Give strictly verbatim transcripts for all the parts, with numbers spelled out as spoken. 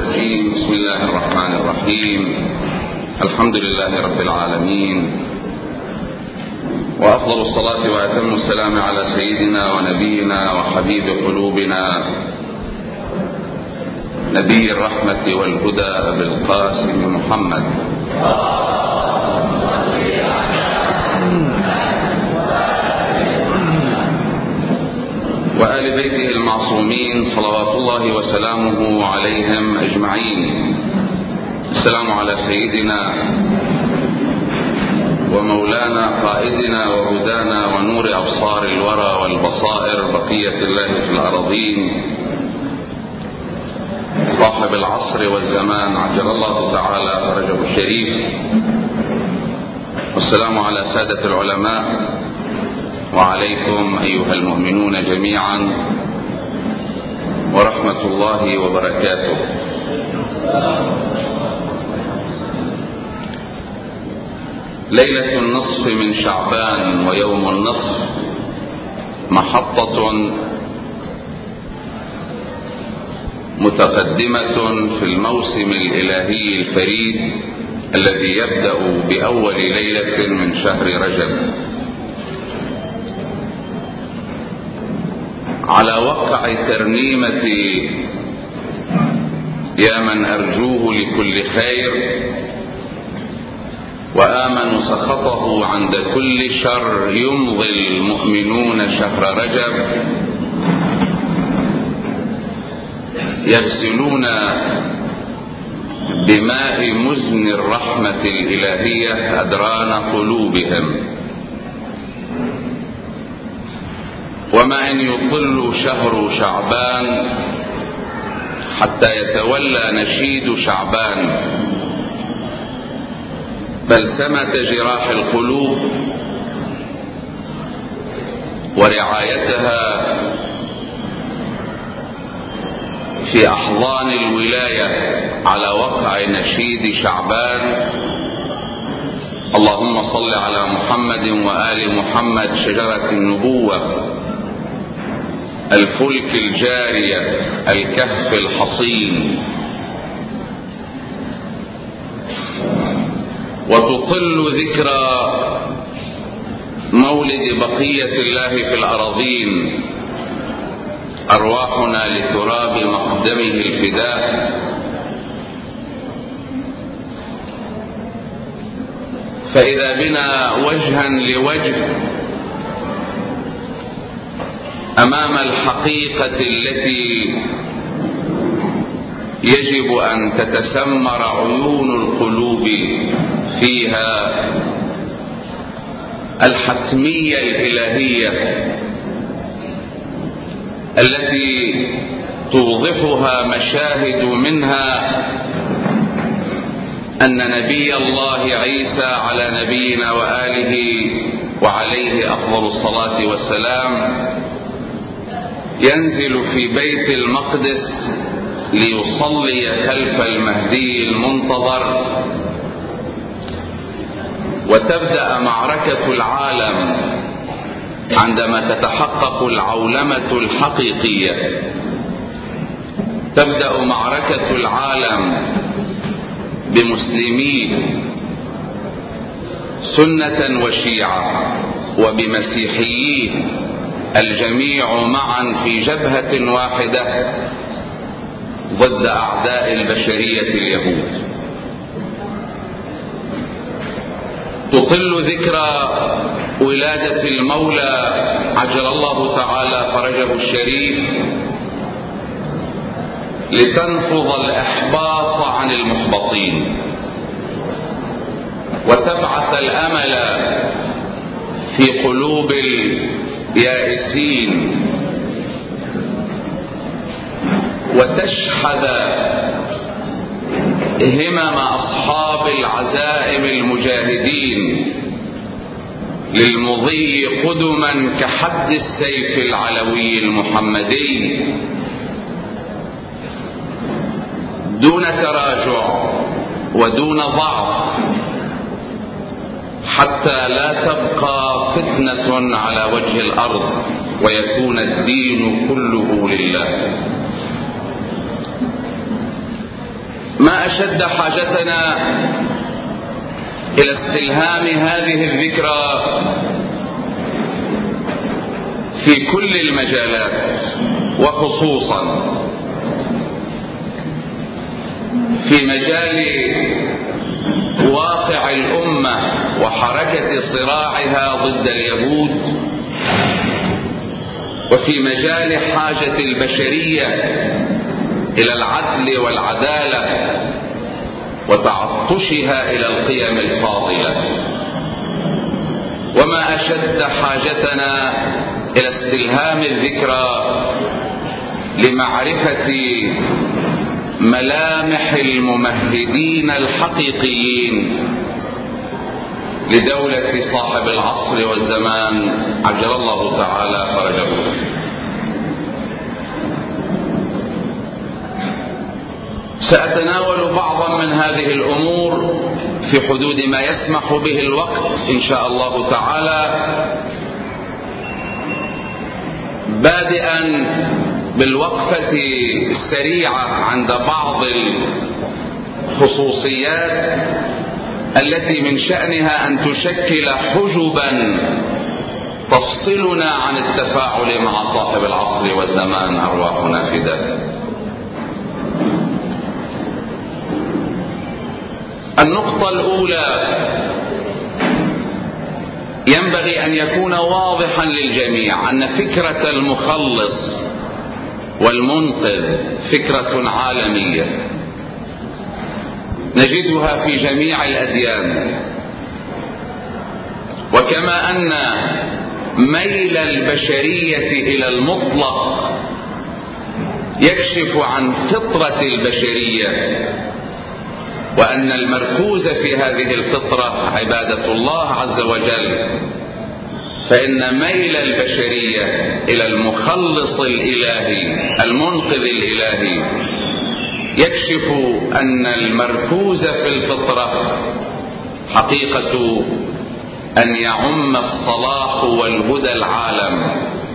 الرجيم. بسم الله الرحمن الرحيم. الحمد لله رب العالمين، وأفضل الصلاة وأتم السلام على سيدنا ونبينا وحبيب قلوبنا نبي الرحمة والهدى أبي القاسم محمد وآل بيته المعصومين صلوات الله وسلامه عليهم أجمعين. السلام على سيدنا ومولانا قائدنا وهدانا ونور أبصار الورى والبصائر بقية الله في الأراضين، صاحب العصر والزمان عجل الله تعالى فرجه الشريف. والسلام على سادة العلماء، وعليكم أيها المؤمنون جميعا ورحمة الله وبركاته. ليلة النصف من شعبان ويوم النصف محطة متقدمة في الموسم الإلهي الفريد الذي يبدأ بأول ليلة من شهر رجب، على وقع ترنيمة يا من أرجوه لكل خير وآمن سخطه عند كل شر، يمضي المؤمنون شهر رجب يغسلون بماء مزن الرحمة الإلهية أدران قلوبهم. وما أن يطل شهر شعبان حتى يتولى نشيد شعبان بلسمة جراح القلوب ورعايتها في أحضان الولاية على وقع نشيد شعبان. اللهم صل على محمد وآل محمد، شجرة النبوة، الفلك الجارية، الكهف الحصين. وتطل ذكرى مولد بقية الله في الأراضين أرواحنا لتراب مقدمه الفداء. فإذا بنا وجها لوجه أمام الحقيقة التي يجب أن تتسمر عيون القلوب فيها، الحتمية الإلهية التي توضحها مشاهد منها أن نبي الله عيسى على نبينا وآله وعليه أفضل الصلاة والسلام ينزل في بيت المقدس ليصلي خلف المهدي المنتظر، وتبدأ معركة العالم عندما تتحقق العولمة الحقيقية. تبدأ معركة العالم بمسلميه سنة وشيعة وبمسيحييه الجميع معا في جبهة واحدة ضد أعداء البشرية اليهود. تطل ذكرى ولادة المولى عجل الله تعالى فرجه الشريف لتنفض الإحباط عن المحبطين وتبعث الأمل في قلوب اليائسين وتشحذ همم أصحاب العزائم المجاهدين للمضي قدما كحد السيف العلوي المحمدي دون تراجع ودون ضعف، حتى لا تبقى فتنة على وجه الأرض ويكون الدين كله لله. ما أشد حاجتنا إلى استلهام هذه الذكرى في كل المجالات، وخصوصا في مجال واقع الأمة وحركة صراعها ضد اليهود، وفي مجال حاجة البشرية إلى العدل والعدالة وتعطشها إلى القيم الفاضلة. وما أشد حاجتنا إلى استلهام الذكرى لمعرفة ملامح الممهدين الحقيقيين لدولة صاحب العصر والزمان عجل الله تعالى فرجه. سأتناول بعضا من هذه الأمور في حدود ما يسمح به الوقت إن شاء الله تعالى، بادئا بالوقفة السريعة عند بعض الخصوصيات التي من شأنها أن تشكل حجبا تفصلنا عن التفاعل مع صاحب العصر والزمان أرواحنا فداه. النقطة الأولى ينبغي أن يكون واضحا للجميع أن فكرة المخلص والمنقذ فكرة عالمية نجدها في جميع الأديان، وكما أن ميل البشرية إلى المطلق يكشف عن فطرة البشرية، وأن المركوز في هذه الفطرة عبادة الله عز وجل، فإن ميل البشرية إلى المخلص الإلهي المنقذ الإلهي يكشف أن المركوز في الفطرة حقيقة أن يعم الصلاح والهدى العالم.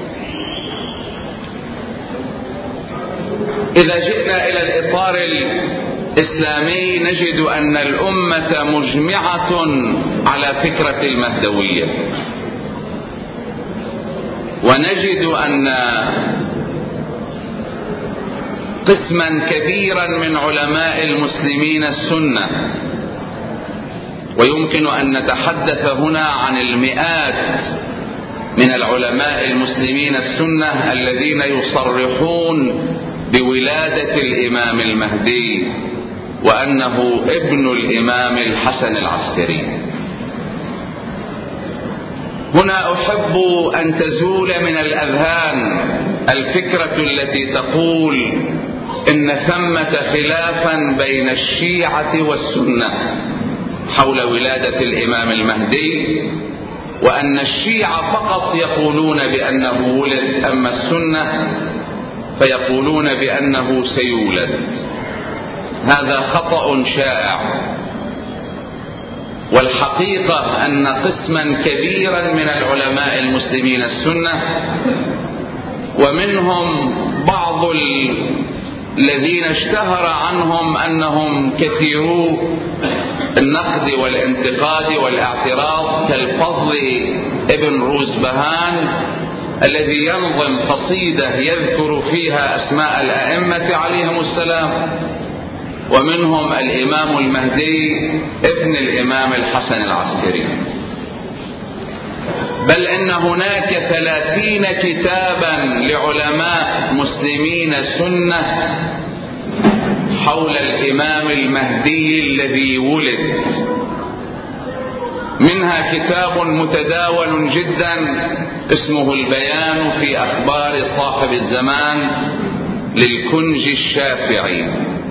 إذا جئنا إلى الإطار الإسلامي نجد أن الأمة مجمعة على فكرة المهدوية، ونجد أن قسما كبيرا من علماء المسلمين السنة، ويمكن أن نتحدث هنا عن المئات من العلماء المسلمين السنة الذين يصرحون بولادة الإمام المهدي وأنه ابن الإمام الحسن العسكري. هنا أحب أن تزول من الأذهان الفكرة التي تقول إن ثمة خلافا بين الشيعة والسنة حول ولادة الإمام المهدي، وأن الشيعة فقط يقولون بأنه ولد، أما السنة فيقولون بأنه سيولد. هذا خطأ شائع، والحقيقة أن قسما كبيرا من العلماء المسلمين السنة، ومنهم بعض الذين اشتهر عنهم أنهم كثيرو النقد والانتقاد والاعتراض كالفضل ابن روزبهان الذي ينظم قصيدة يذكر فيها أسماء الأئمة عليهم السلام، ومنهم الإمام المهدي ابن الإمام الحسن العسكري. بل إن هناك ثلاثين كتابا لعلماء مسلمين سنة حول الإمام المهدي الذي ولد، منها كتاب متداول جدا اسمه البيان في أخبار صاحب الزمان للكنج الشافعي.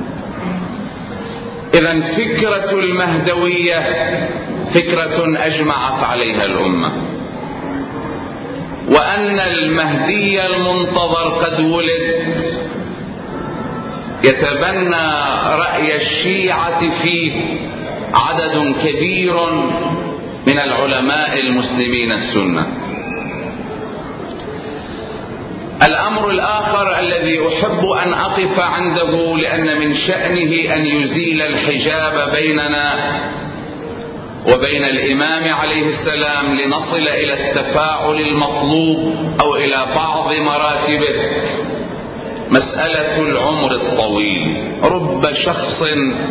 إذن فكرة المهدوية فكرة أجمعت عليها الأمة، وأن المهدي المنتظر قد ولد يتبنى رأي الشيعة فيه عدد كبير من العلماء المسلمين السنة. الأمر الآخر الذي أحب أن أقف عنده لأن من شأنه أن يزيل الحجاب بيننا وبين الإمام عليه السلام لنصل إلى التفاعل المطلوب أو إلى بعض مراتبه، مسألة العمر الطويل. رب شخص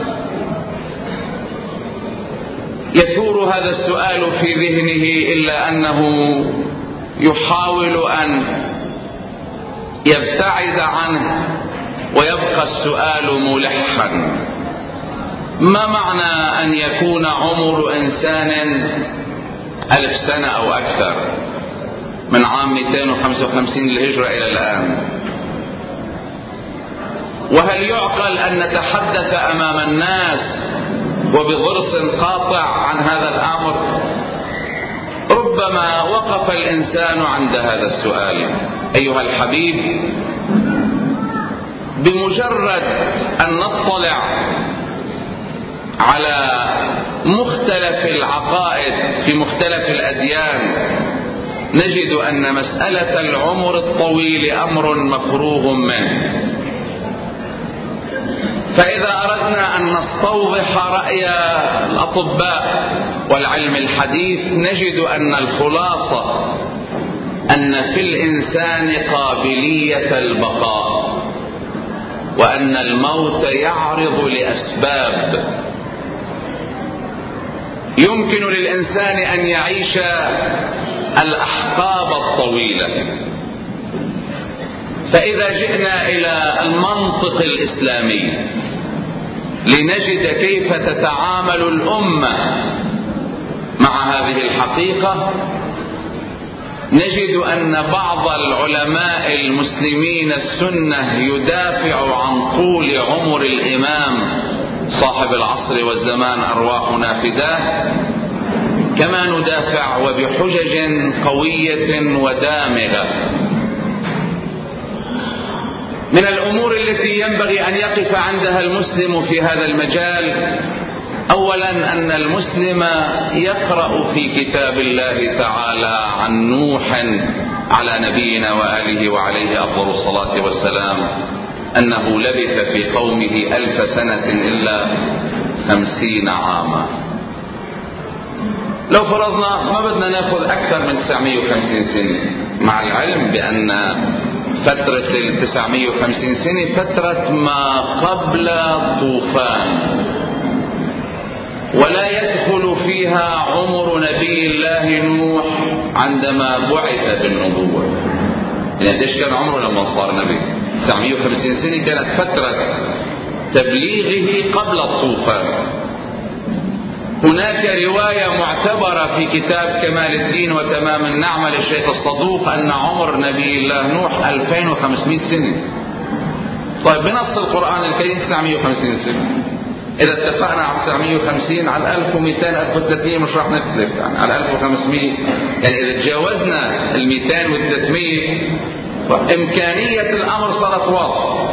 يثور هذا السؤال في ذهنه إلا أنه يحاول أن يبتعد عنه ويبقى السؤال ملحا. ما معنى أن يكون عمر إنسان ألف سنة أو أكثر من عام مئتين وخمسة وخمسين للهجرة إلى الآن؟ وهل يعقل أن نتحدث أمام الناس وبضرس قاطع عن هذا الأمر؟ ربما وقف الإنسان عند هذا السؤال. أيها الحبيب، بمجرد أن نطلع على مختلف العقائد في مختلف الأديان نجد أن مسألة العمر الطويل أمر مفروغ منه. فإذا أردنا أن نستوضح رأي الأطباء والعلم الحديث نجد أن الخلاصة أن في الإنسان قابلية البقاء، وأن الموت يعرض لأسباب. يمكن للإنسان أن يعيش الأحقاب الطويلة. فإذا جئنا إلى المنطق الإسلامي لنجد كيف تتعامل الأمة مع هذه الحقيقة، نجد أن بعض العلماء المسلمين السنة يدافع عن طول عمر الإمام صاحب العصر والزمان أرواحنا فداه، كما ندافع وبحجج قوية ودامغة. من الأمور التي ينبغي أن يقف عندها المسلم في هذا المجال، أولا أن المسلم يقرأ في كتاب الله تعالى عن نوح على نبينا وآله وعليه أفضل الصلاة والسلام أنه لبث في قومه ألف سنة إلا خمسين عاما. لو فرضنا ما بدنا ناخذ أكثر من تسعمائة وخمسين سنة، مع العلم بأن فترة التسعمائة وخمسين سنة فترة ما قبل طوفان، ولا يدخل فيها عمر نبي الله نوح عندما بعث بالنبوة. يعني قديش كان عمره لما صار نبي؟ تسعمائة وخمسين سنة كانت فترة تبليغه قبل الطوفان. هناك رواية معتبرة في كتاب كمال الدين وتمام النعمة للشيخ الصدوق أن عمر نبي الله نوح ألفين وخمسمائة سنة. طيب بنص القرآن الكريم تسعمائة وخمسين سنة. إذا اتفقنا على تسعمائة وخمسين على ألف ومئتين ألف وثلاثمائة مش راح نختلف، يعني على ألف وخمسمائة، يعني إذا تجاوزنا ال مئتين وثلاثمائة إمكانية الأمر صارت واضحة.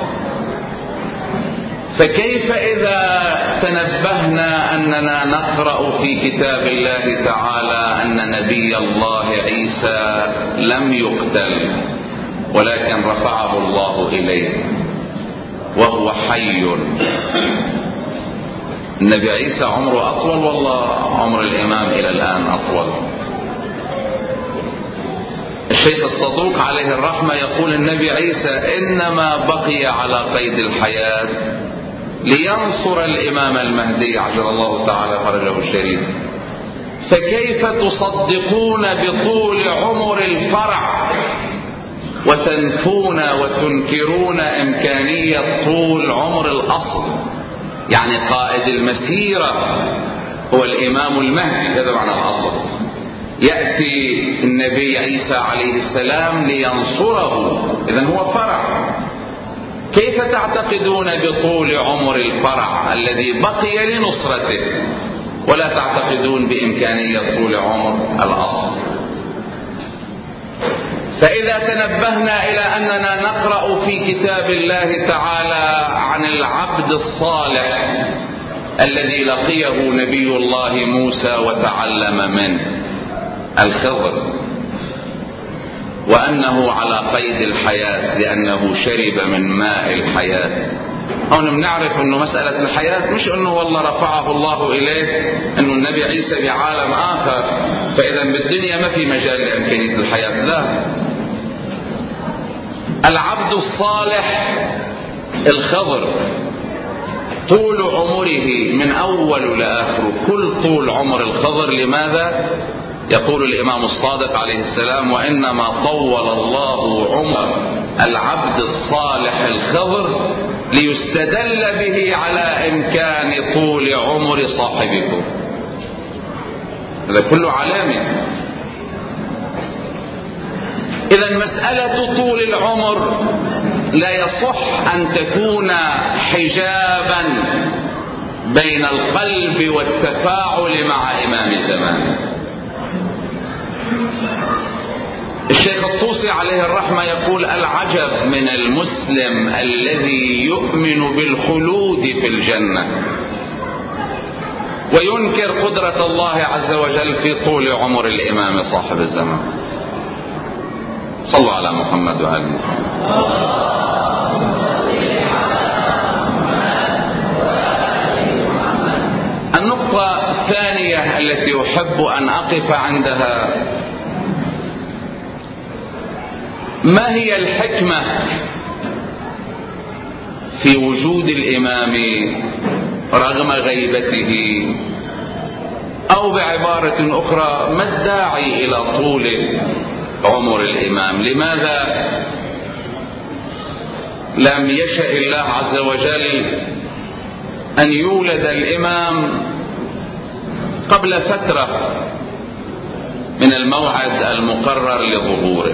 فكيف إذا تنبهنا أننا نقرأ في كتاب الله تعالى أن نبي الله عيسى لم يقتل ولكن رفعه الله إليه وهو حي؟ النبي عيسى عمره أطول والله عمر الإمام إلى الآن أطول. الشيخ الصدوق عليه الرحمة يقول النبي عيسى إنما بقي على قيد الحياة لينصر الإمام المهدي عجل الله تعالى فرجه الشريف. فكيف تصدقون بطول عمر الفرع وتنفون وتنكرون إمكانية طول عمر الأصل؟ يعني قائد المسيرة هو الإمام المهدي، هذا معنى الأصل. يأتي النبي عيسى عليه السلام لينصره، إذن هو فرع. كيف تعتقدون بطول عمر الفرع الذي بقي لنصرته ولا تعتقدون بإمكانية طول عمر الأصل؟ فإذا تنبهنا إلى أننا نقرأ في كتاب الله تعالى عن العبد الصالح الذي لقيه نبي الله موسى وتعلم منه، الخضر، وأنه على قيد الحياة لأنه شرب من ماء الحياة. هون بنعرف أنه مسألة الحياة مش أنه والله رفعه الله إليه أنه النبي عيسى بعالم آخر فإذا بالدنيا ما في مجال لإمكانية الحياة، لا. العبد الصالح الخضر طول عمره من أول لآخره كل طول عمر الخضر. لماذا؟ يقول الإمام الصادق عليه السلام: وإنما طول الله عمر العبد الصالح الخضر ليستدل به على إمكان طول عمر صاحبكم. هذا كله علامة. إذا مسألة طول العمر لا يصح أن تكون حجابا بين القلب والتفاعل مع إمام زمانه. الشيخ الطوسي عليه الرحمة يقول: العجب من المسلم الذي يؤمن بالخلود في الجنة وينكر قدرة الله عز وجل في طول عمر الإمام صاحب الزمان. صلوا على محمد وآل محمد. النقطة الثانية التي أحب أن أقف عندها: ما هي الحكمة في وجود الإمام رغم غيبته؟ أو بعبارة أخرى: ما الداعي إلى طول عمر الإمام؟ لماذا لم يشأ الله عز وجل أن يولد الإمام قبل فترة من الموعد المقرر لظهوره؟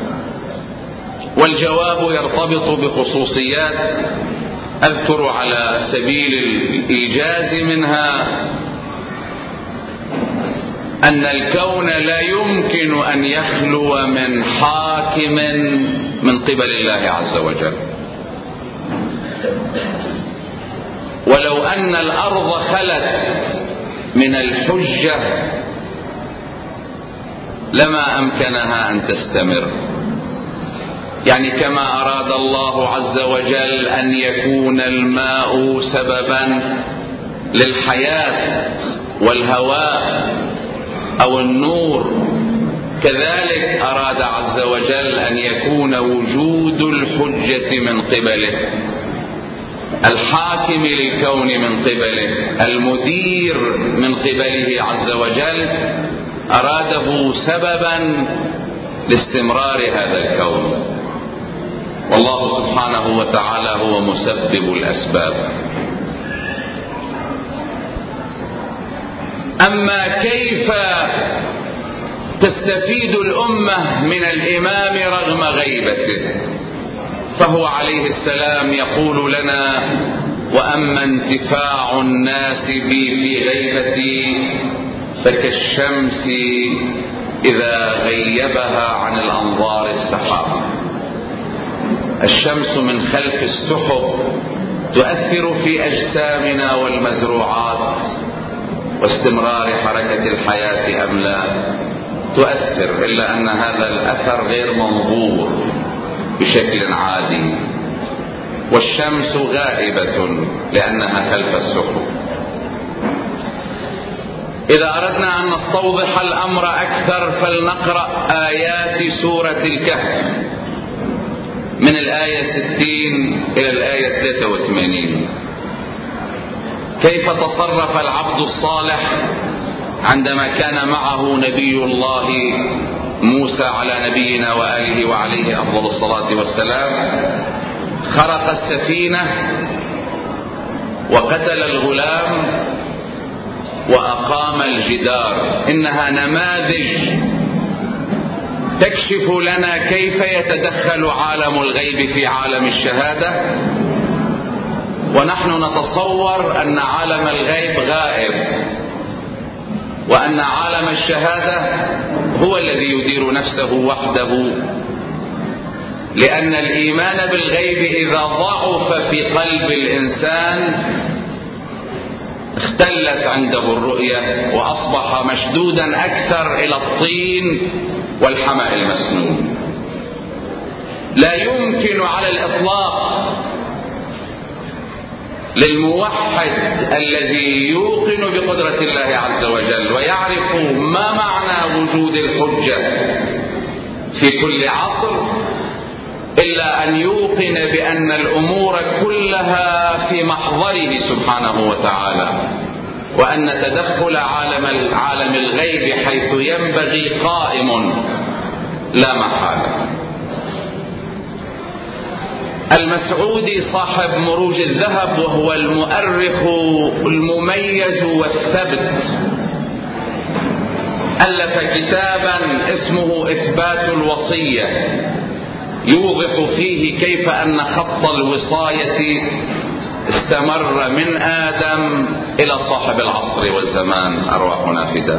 والجواب يرتبط بخصوصيات أذكر على سبيل الإيجاز منها أن الكون لا يمكن أن يخلو من حاكم من قبل الله عز وجل. ولو أن الأرض خلت من الحجة لما أمكنها أن تستمر. يعني كما أراد الله عز وجل أن يكون الماء سببا للحياة والهواء أو النور، كذلك أراد عز وجل أن يكون وجود الحجة من قبله، الحاكم للكون من قبله، المدير من قبله عز وجل، أراده سببا لاستمرار هذا الكون. والله سبحانه وتعالى هو مسبب الأسباب. أما كيف تستفيد الأمة من الإمام رغم غيبته؟ فهو عليه السلام يقول لنا: وأما انتفاع الناس بي في غيبتي فكالشمس إذا غيبها عن الأنظار السحاب. الشمس من خلف السحب تؤثر في أجسامنا والمزروعات واستمرار حركة الحياة أم لا؟ تؤثر، إلا أن هذا الأثر غير منظور بشكل عادي، والشمس غائبة لأنها خلف السحب. إذا أردنا أن نستوضح الأمر أكثر فلنقرأ آيات سورة الكهف من الآية ستين إلى الآية ثلاثة وثمانين. كيف تصرف العبد الصالح عندما كان معه نبي الله موسى على نبينا وآله وعليه أفضل الصلاة والسلام؟ خرق السفينة وقتل الغلام وأقام الجدار. إنها نماذج تكشف لنا كيف يتدخل عالم الغيب في عالم الشهادة، ونحن نتصور أن عالم الغيب غائب وأن عالم الشهادة هو الذي يدير نفسه وحده، لأن الإيمان بالغيب إذا ضعف في قلب الإنسان اختلت عنده الرؤية وأصبح مشدودا أكثر إلى الطين والحمأ المسنون. لا يمكن على الإطلاق للموحد الذي يوقن بقدرة الله عز وجل ويعرف ما معنى وجود الحجة في كل عصر إلا أن يوقن بأن الأمور كلها في محضره سبحانه وتعالى، وأن تدخل عالم عالم الغيب حيث ينبغي قائم لا محالة. المسعودي صاحب مروج الذهب وهو المؤرخ المميز والثبت ألف كتابا اسمه إثبات الوصية، يوضح فيه كيف أن خط الوصاية استمر من آدم إلى صاحب العصر والزمان، أرواحنا فداه.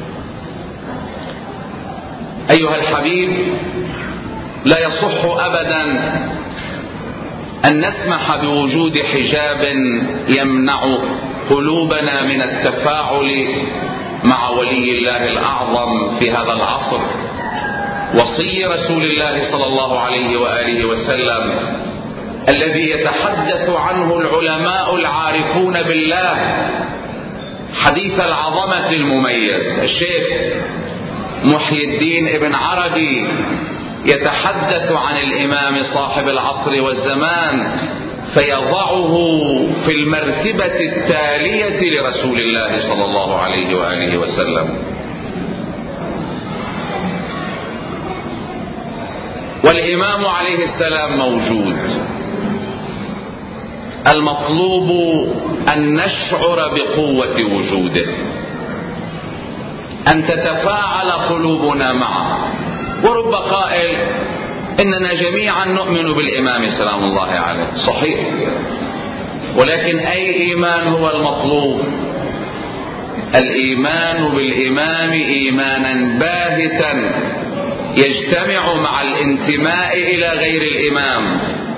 أيها الحبيب، لا يصح أبدا أن نسمح بوجود حجاب يمنع قلوبنا من التفاعل مع ولي الله الأعظم في هذا العصر، وصي رسول الله صلى الله عليه وآله وسلم الذي يتحدث عنه العلماء العارفون بالله حديث العظمة المميز. الشيخ محي الدين ابن عربي يتحدث عن الإمام صاحب العصر والزمان فيضعه في المرتبة التالية لرسول الله صلى الله عليه وآله وسلم. والإمام عليه السلام موجود. المطلوب أن نشعر بقوة وجوده، أن تتفاعل قلوبنا معه. ورب قائل إننا جميعا نؤمن بالإمام سلام الله عليه، صحيح، ولكن أي إيمان هو المطلوب؟ الإيمان بالإمام إيمانا باهتا يجتمع مع الانتماء إلى غير الإمام،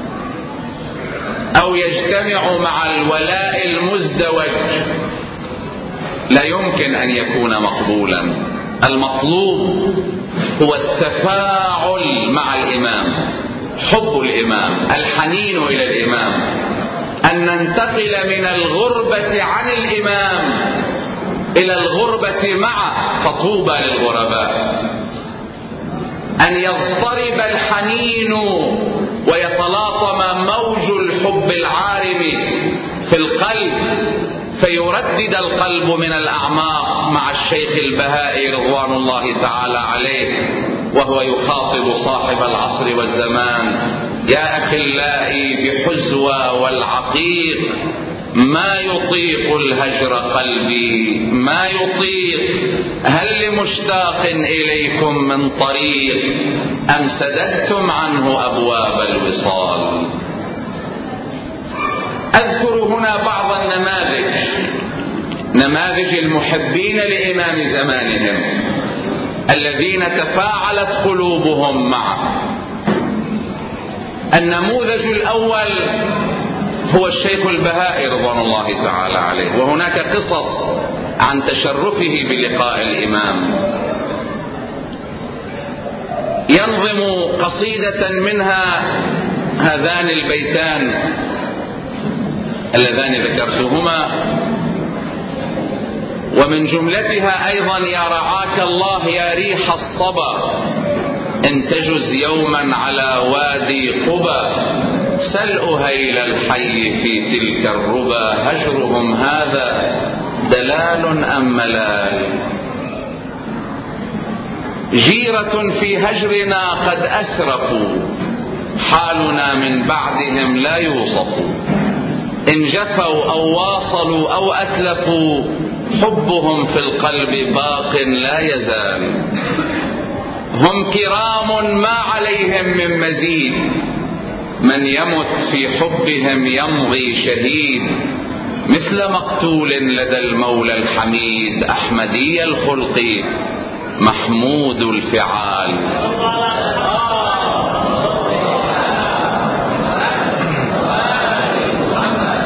أو يجتمع مع الولاء المزدوج، لا يمكن أن يكون مقبولا. المطلوب هو التفاعل مع الإمام، حب الإمام، الحنين إلى الإمام، أن ننتقل من الغربة عن الإمام إلى الغربة معه، فطوبى للغرباء. أن يضطرب الحنين ويتلاطم موج الحب العارم في القلب، فيردد القلب من الأعماق مع الشيخ البهائي رضوان الله تعالى عليه وهو يخاطب صاحب العصر والزمان: يا أخلائي بحزوى والعقيق، ما يطيق الهجر قلبي ما يطيق، هل لمشتاق إليكم من طريق أم سددتم عنه أبواب الوصال. أذكر هنا بعض النماذج، نماذج المحبين لإمام زمانهم الذين تفاعلت قلوبهم معه. النموذج الأول هو الشيخ البهائي رضوان الله تعالى عليه، وهناك قصص عن تشرفه بلقاء الإمام. ينظم قصيدة منها هذان البيتان اللذان ذكرتهما، ومن جملتها أيضا: يا رعاك الله يا ريح الصبا، إن تجز يوما على وادي قبى، سل أهيل الحي في تلك الربا، هجرهم هذا دلال أم ملال. جيرة في هجرنا قد أسرفوا، حالنا من بعدهم لا يوصف، إن جفوا أو واصلوا أو أتلفوا، حبهم في القلب باق لا يزال. هم كرام ما عليهم من مزيد، من يمت في حبهم يمضي شهيد، مثل مقتول لدى المولى الحميد، أحمدي الخلق محمود الفعال